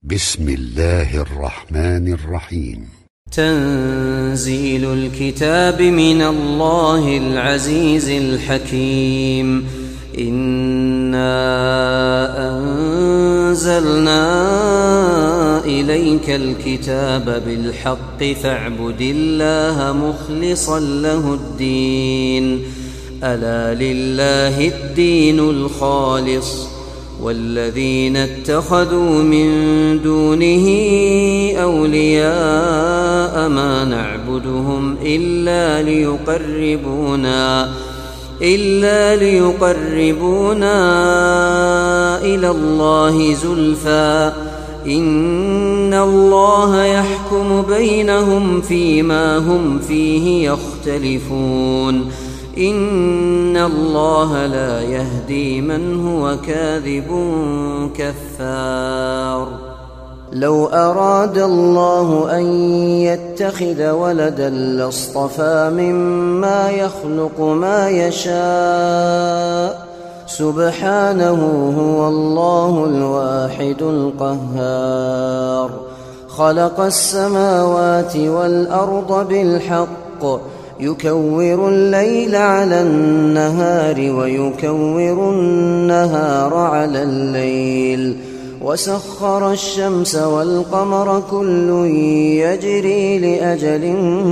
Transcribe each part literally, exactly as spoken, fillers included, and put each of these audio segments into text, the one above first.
بسم الله الرحمن الرحيم. تنزيل الكتاب من الله العزيز الحكيم. إنا أنزلنا إليك الكتاب بالحق فاعبد الله مخلصا له الدين. ألا لله الدين الخالص والذين اتخذوا من دونه أولياء ما نعبدهم إلا ليقربونا إلا ليقربونا إلى الله زلفى إن الله يحكم بينهم فيما هم فيه يختلفون. إن الله لا يهدي من هو كاذب كفار. لو أراد الله أن يتخذ ولدا لاصطفى مما يخلق ما يشاء سبحانه هو الله الواحد القهار. خلق السماوات والأرض بالحق يكور الليل على النهار ويكور النهار على الليل وسخر الشمس والقمر كل يجري لأجل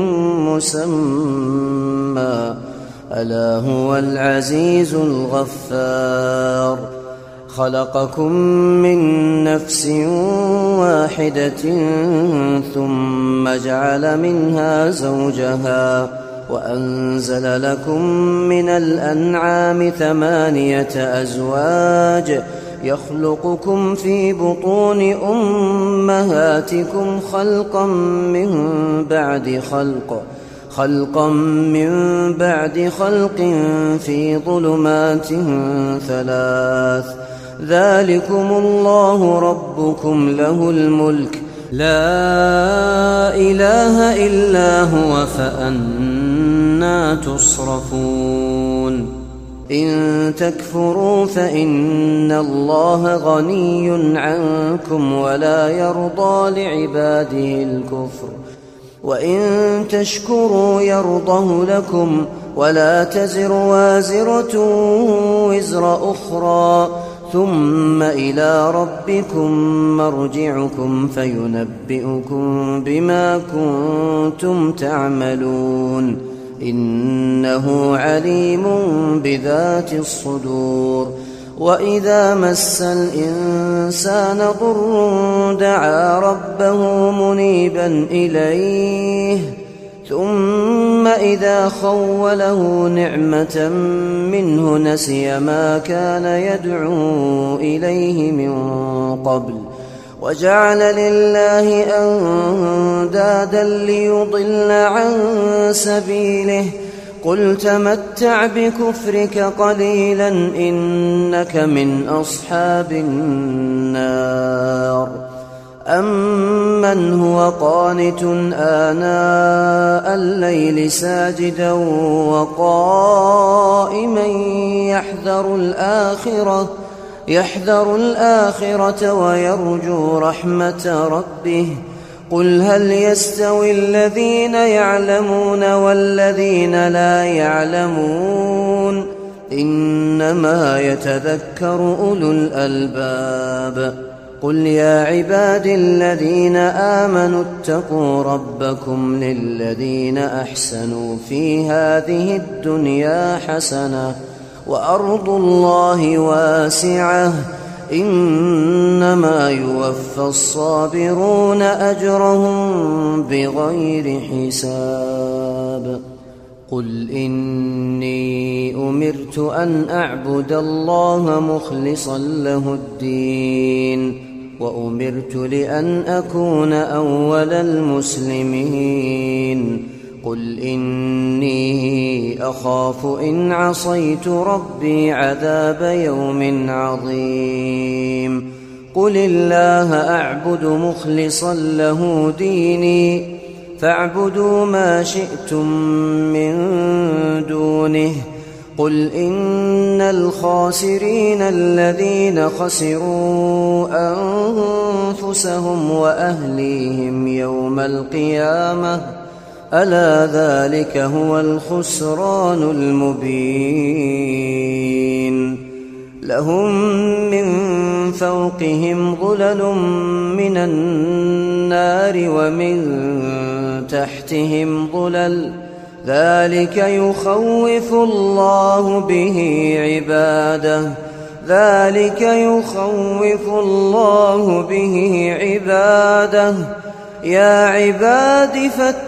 مسمى ألا هو العزيز الغفار. خلقكم من نفس واحدة ثم جعل منها زوجها وأنزل لكم من الأنعام ثمانية أزواج يخلقكم في بطون أمهاتكم خلقا من بعد خلق خلقا من بعد خلق في ظلمات ثلاث ذلكم الله ربكم له الملك لا إله إلا هو فأنى تصرفون. إن تكفروا فإن الله غني عنكم ولا يرضى لعباده الكفر وإن تشكروا يرضه لكم ولا تزر وازرة وزر أخرى ثم إلى ربكم مرجعكم فينبئكم بما كنتم تعملون إنه عليم بذات الصدور. وإذا مس الإنسان ضر دعا ربه منيبا إليه ثم إذا خوله نعمة منه نسي ما كان يدعو إليه من قبل وجعل لله أندادا ليضل عن سبيله قل تمتع بكفرك قليلا إنك من أصحاب النار. أمن هو قانت آناء الليل ساجدا وقائما يحذر الآخرة يحذر الآخرة ويرجو رحمة ربه قل هل يستوي الذين يعلمون والذين لا يعلمون إنما يتذكر أولو الألباب. قل يا عباد الذين آمنوا اتقوا ربكم للذين أحسنوا في هذه الدنيا حسنة وأرض الله واسعة إنما يوفى الصابرون أجرهم بغير حساب. قل إني أمرت أن أعبد الله مخلصا له الدين وأمرت لأن أكون أول المسلمين. قل إني أخاف إن عصيت ربي عذاب يوم عظيم. قل الله أعبد مخلصا له ديني فاعبدوا ما شئتم من دونه قل إن الخاسرين الذين خسروا أنفسهم وأهليهم يوم القيامة ألا ذلك هو الخسران المبين لهم من فوقهم ظلل من النار ومن تحتهم ظلل ذلك يخوف الله به عباده ذلك يخوف الله به عباده يا عباد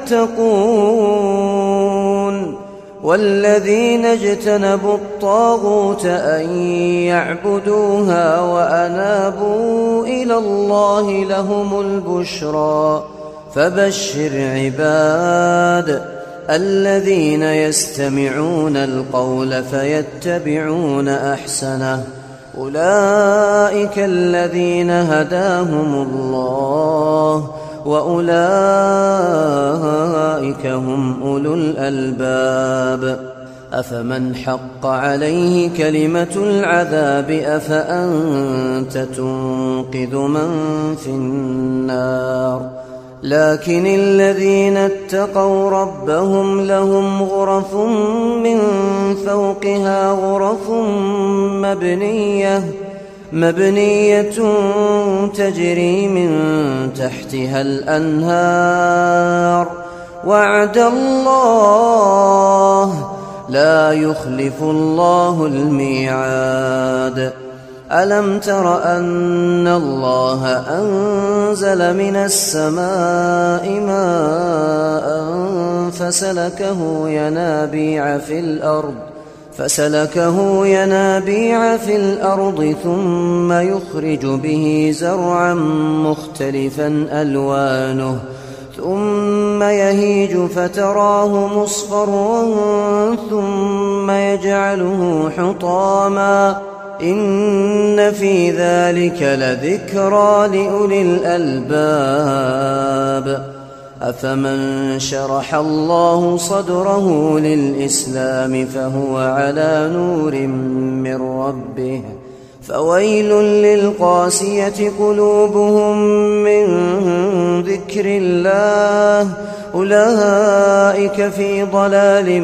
فاتقون والذين اجتنبوا الطاغوت أن يعبدوها وأنابوا إلى الله لهم البشرى فبشر عباد الذين يستمعون القول فيتبعون أحسنه أولئك الذين هداهم الله وأولئك هم أولو الألباب أفمن حق عليه كلمة العذاب أفأنت تنقذ من في النار لكن الذين اتقوا ربهم لهم غرف من فوقها غرف مبنية مبنية تجري من تحتها الأنهار وعد الله لا يخلف الله الميعاد ألم تر أن الله أنزل من السماء ماء فسلكه ينابيع في الأرض فسلكه ينابيع في الأرض ثم يخرج به زرعا مختلفا ألوانه ثم يهيج فتراه مصفرا ثم يجعله حطاما إن في ذلك لذكرى لأولي الألباب أفمن شرح الله صدره للإسلام فهو على نور من ربه فويل للقاسية قلوبهم من ذكر الله أولئك في ضلال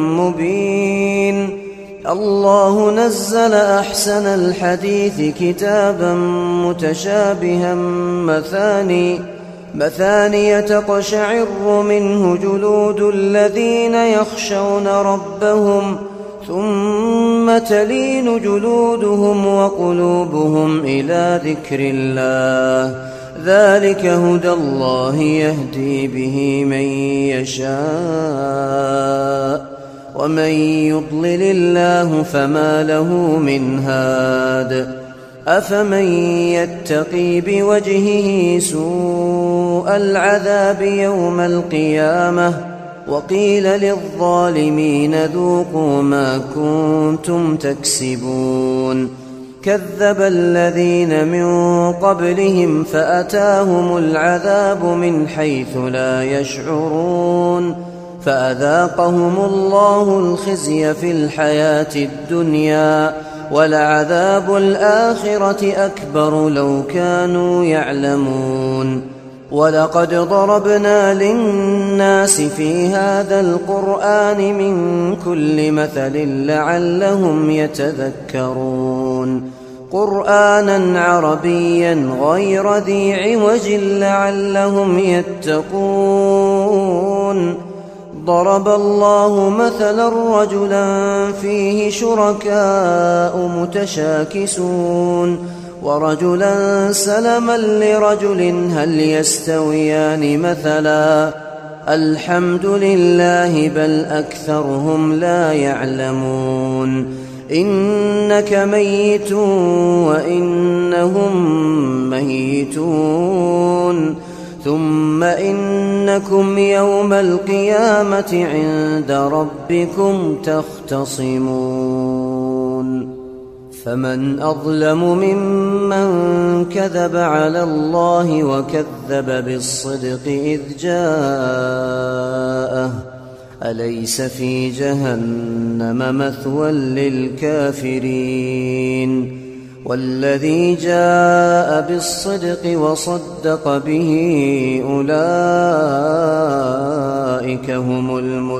مبين الله نزل أحسن الحديث كتابا متشابها مثاني مثاني تقشعر منه جلود الذين يخشون ربهم ثم تلين جلودهم وقلوبهم إلى ذكر الله ذلك هدى الله يهدي به من يشاء ومن يضلل الله فما له من هاد أفمن يتقي بوجهه سوء العذاب يوم القيامة وقيل للظالمين ذوقوا ما كنتم تكسبون كذب الذين من قبلهم فأتاهم العذاب من حيث لا يشعرون فأذاقهم الله الخزي في الحياة الدنيا ولعذاب الآخرة أكبر لو كانوا يعلمون ولقد ضربنا للناس في هذا القرآن من كل مثل لعلهم يتذكرون قرآنا عربيا غير ذي عوج لعلهم يتقون ضرب الله مثلا رجلا فيه شركاء متشاكسون ورجلا سلما لرجل هل يستويان مثلا الحمد لله بل أكثرهم لا يعلمون إنك ميت وإنهم ميتون ثم إنكم يوم القيامة عند ربكم تختصمون فمن أظلم ممن كذب على الله وكذب بالصدق إذ جاءه أليس في جهنم مثوى للكافرين والذي جاء بالصدق وصدق به أولئك هم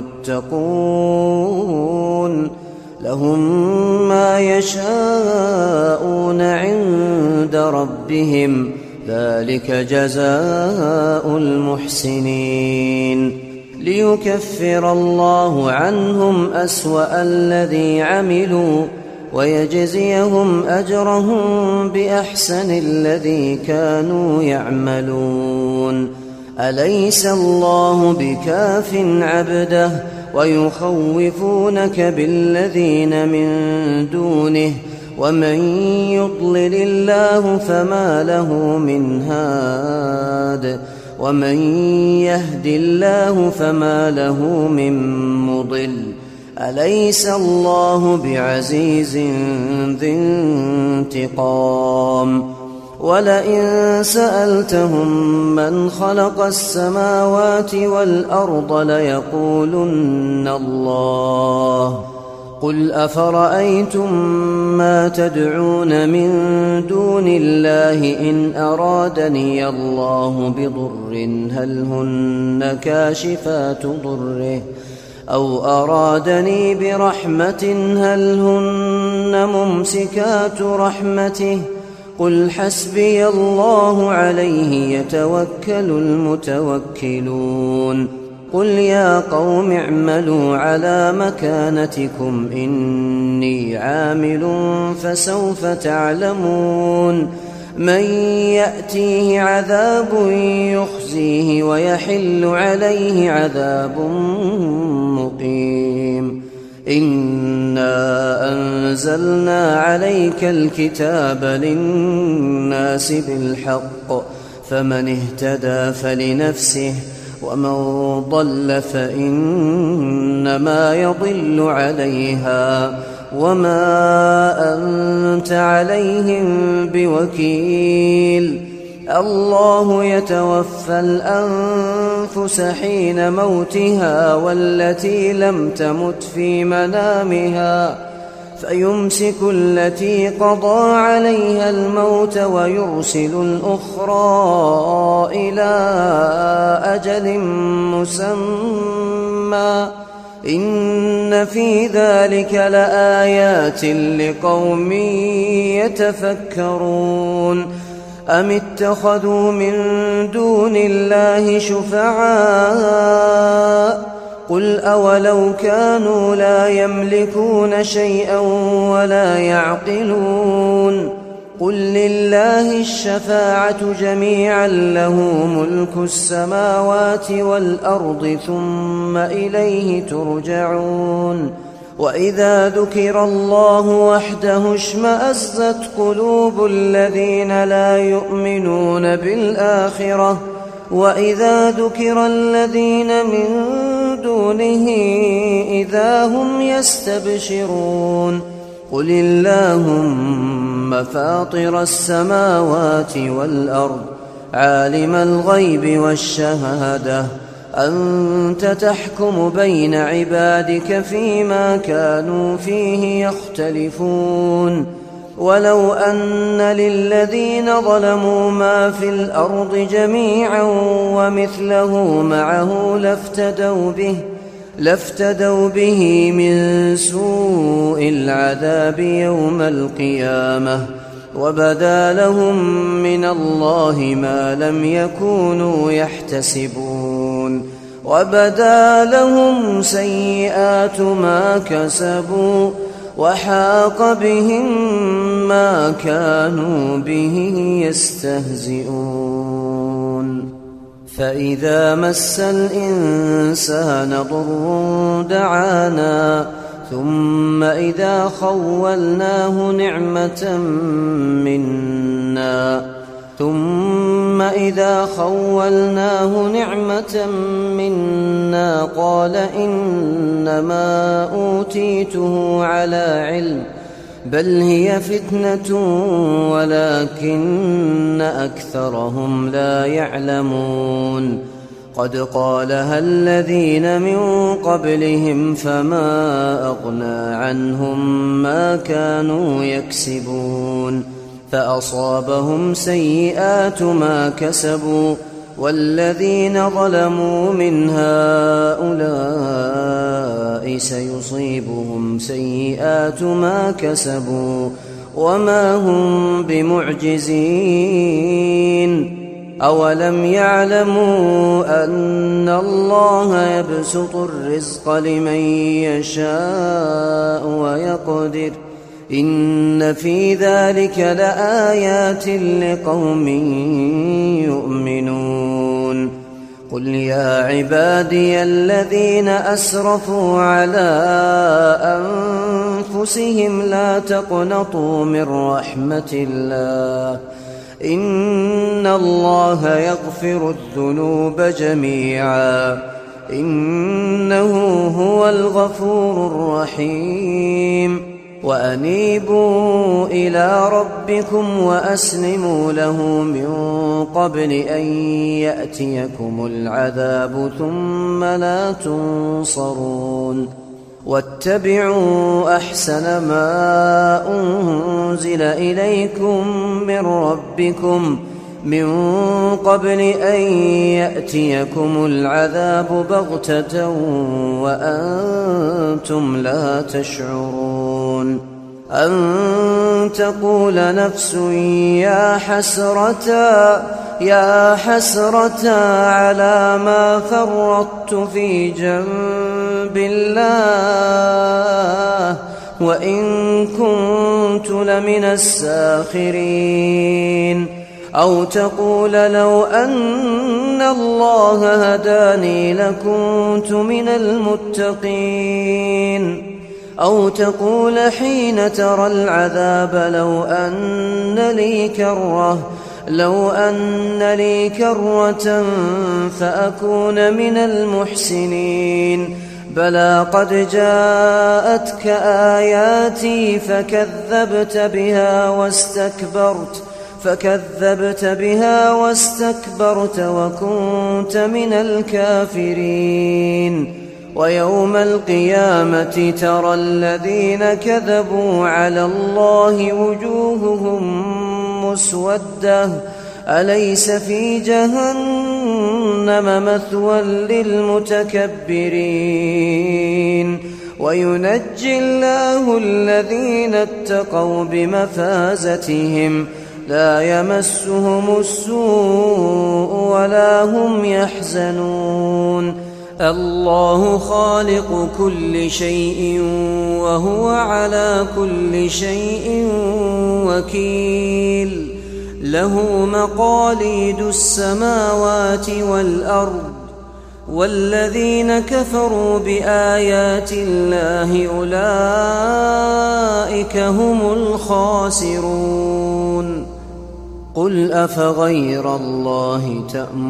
المتقون لهم ما يشاءون عند ربهم ذلك جزاء المحسنين ليكفر الله عنهم أسوأ الذي عملوا ويجزيهم أجرهم بأحسن الذي كانوا يعملون أليس الله بكاف عبده ويخوفونك بالذين من دونه ومن يضلل الله فما له من هاد ومن يهد الله فما له من مضل أليس الله بعزيز ذي انتقام ولئن سألتهم من خلق السماوات والأرض ليقولن الله قل أفرأيتم ما تدعون من دون الله إن أرادني الله بضر هل هن كاشفات ضره أو أرادني برحمة هل هن ممسكات رحمته قل حسبي الله عليه يتوكل المتوكلون قل يا قوم اعملوا على مكانتكم إني عامل فسوف تعلمون من يأتيه عذاب يخزيه ويحل عليه عذاب مقيم إنا أنزلنا عليك الكتاب للناس بالحق فمن اهتدى فلنفسه ومن ضل فإنما يضل عليها وما أنت عليهم بوكيل الله يتوفى الأنفس حين موتها والتي لم تمت في منامها فيمسك التي قضى عليها الموت ويرسل الأخرى إلى أجل مسمى إن في ذلك لآيات لقوم يتفكرون أم اتخذوا من دون الله شفعاء قل أولو كانوا لا يملكون شيئا ولا يعقلون قل لله الشفاعة جميعا له ملك السماوات والأرض ثم إليه ترجعون وإذا ذكر الله وحده اشمأزت قلوب الذين لا يؤمنون بالآخرة وإذا ذكر الذين من دونه إذا هم يستبشرون قل اللهم فاطر السماوات والأرض عالم الغيب والشهادة أنت تحكم بين عبادك فيما كانوا فيه يختلفون ولو أن للذين ظلموا ما في الأرض جميعا ومثله معه لافتدوا به لافتدوا به من سوء العذاب يوم القيامة وبدا لهم من الله ما لم يكونوا يحتسبون وبدا لهم سيئات ما كسبوا وحاق بهم ما كانوا به يستهزئون فإذا مس الإنسان ضر دعانا ثم إذا خولناه نعمة منا ثم إذا خولناه نعمة منا قال إنما أوتيته على علم بل هي فتنة ولكن أكثرهم لا يعلمون قد قالها الذين من قبلهم فما أغنى عنهم ما كانوا يكسبون فأصابهم سيئات ما كسبوا والذين ظلموا من هؤلاء سيصيبهم سيئات ما كسبوا وما هم بمعجزين أولم يعلموا أن الله يبسط الرزق لمن يشاء ويقدر إن في ذلك لآيات لقوم يؤمنون قل يا عبادي الذين أسرفوا على أنفسهم لا تقنطوا من رحمة الله إن الله يغفر الذنوب جميعا إنه هو الغفور الرحيم وأنيبوا إلى ربكم وأسلموا له من قبل أن يأتيكم العذاب ثم لا تنصرون واتبعوا أحسن ما أنزل إليكم من ربكم من قبل أن يأتيكم العذاب بغتة وأنتم لا تشعرون أن تقول نفس يا حسرة يا حسرة على ما فرطت في جنب الله وإن كنت لمن الساخرين أو تقول لو أن الله هداني لكنت من المتقين أو تقول حين ترى العذاب لو أن لي كرة لو أن لي كرة فأكون من المحسنين بلى قد جاءتك آياتي فكذبت بها واستكبرت فكذبت بها واستكبرت وكنت من الكافرين ويوم القيامة ترى الذين كذبوا على الله وجوههم مسودة أليس في جهنم مثوى للمتكبرين وينجي الله الذين اتقوا بمفازتهم لا يمسهم السوء ولا هم يحزنون الله خالق كل شيء وهو على كل شيء وكيل له مقاليد السماوات والأرض والذين كفروا بآيات الله أولئك هم الخاسرون قل أفغير الله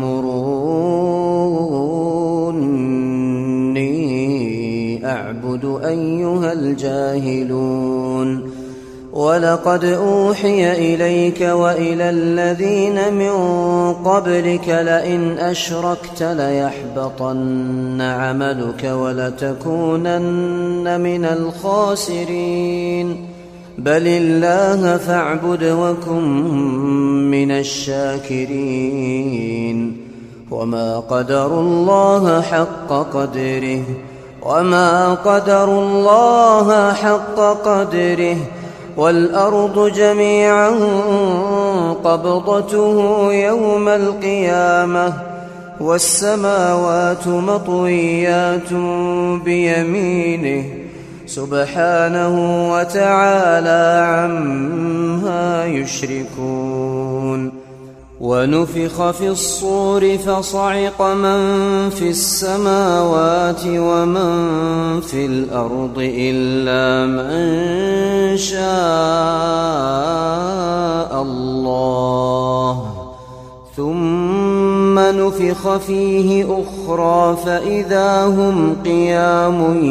تأمروني أعبد أيها الجاهلون ولقد أوحي إليك وإلى الذين من قبلك لئن أشركت ليحبطن عملك ولتكونن من الخاسرين بل الله فاعبد وكن من الشاكرين وما قدروا الله حق قدره وما قدروا الله حق قدره والأرض جميعا قبضته يوم القيامة والسماوات مطويات بيمينه سبحانه وتعالى عما يشركون ونفخ في الصور فصعق من في السماوات ومن في الأرض إلا من شاء الله ثم نفخ فيه أخرى فإذا هم قيام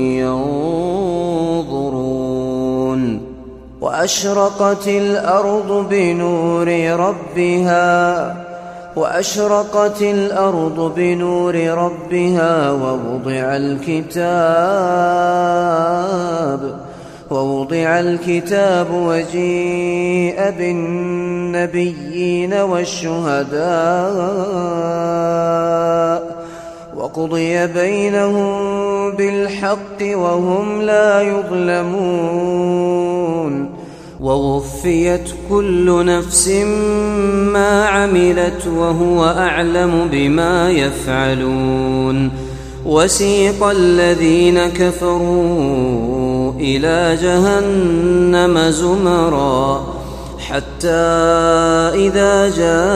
ينظرون وأشرقت الأرض بنور ربها وأشرقت الأرض بنور ربها ووضع الكتاب ووضع الكتاب وجيء بالنبيين والشهداء وقضي بينهم بالحق وهم لا يظلمون ووفيت كل نفس ما عملت وهو أعلم بما يفعلون وسيق الذين كفروا إلى جهنم زمرا حتى إذا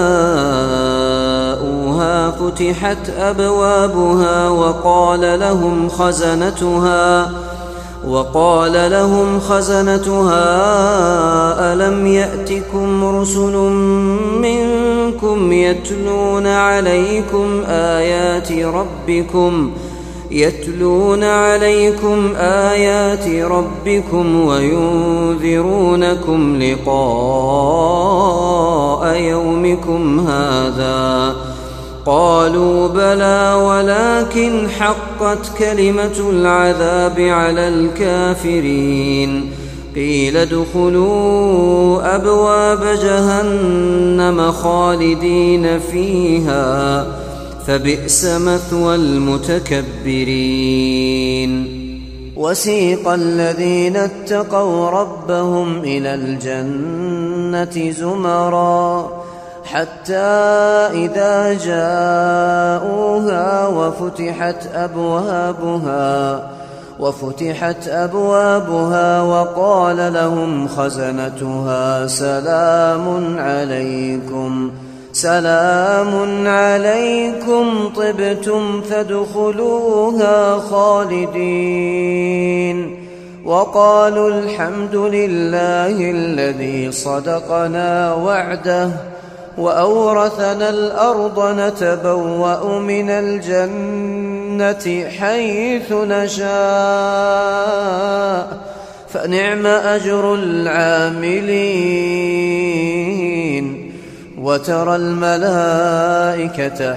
جاءوها فتحت أبوابها وقال لهم خزنتها وقال لهم خزنتها ألم يأتكم رسل منكم يتلون عليكم آيات ربكم يتلون عليكم آيات ربكم وينذرونكم لقاء يومكم هذا قالوا بلى ولكن حقت كلمة العذاب على الكافرين قيل ادخلوا أبواب جهنم خالدين فيها فبئس مثوى المتكبرين وسيق الذين اتقوا ربهم إلى الجنة زمرا حتى إذا جاءوها وفتحت أبوابها وفتحت أبوابها وقال لهم خزنتها سلام عليكم سلام عليكم طبتم فادخلوها خالدين وقالوا الحمد لله الذي صدقنا وعده وأورثنا الأرض نتبوأ من الجنة حيث نشاء فنعم أجر العاملين وترى الملائكة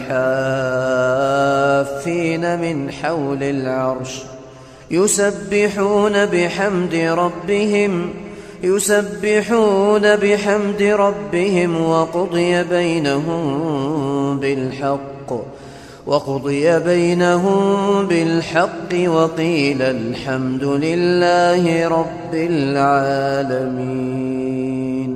حافين من حول العرش يسبحون بحمد ربهم يسبحون بحمد ربهم وقضي بينهم بالحق وقضي بينهم بالحق وقيل الحمد لله رب العالمين.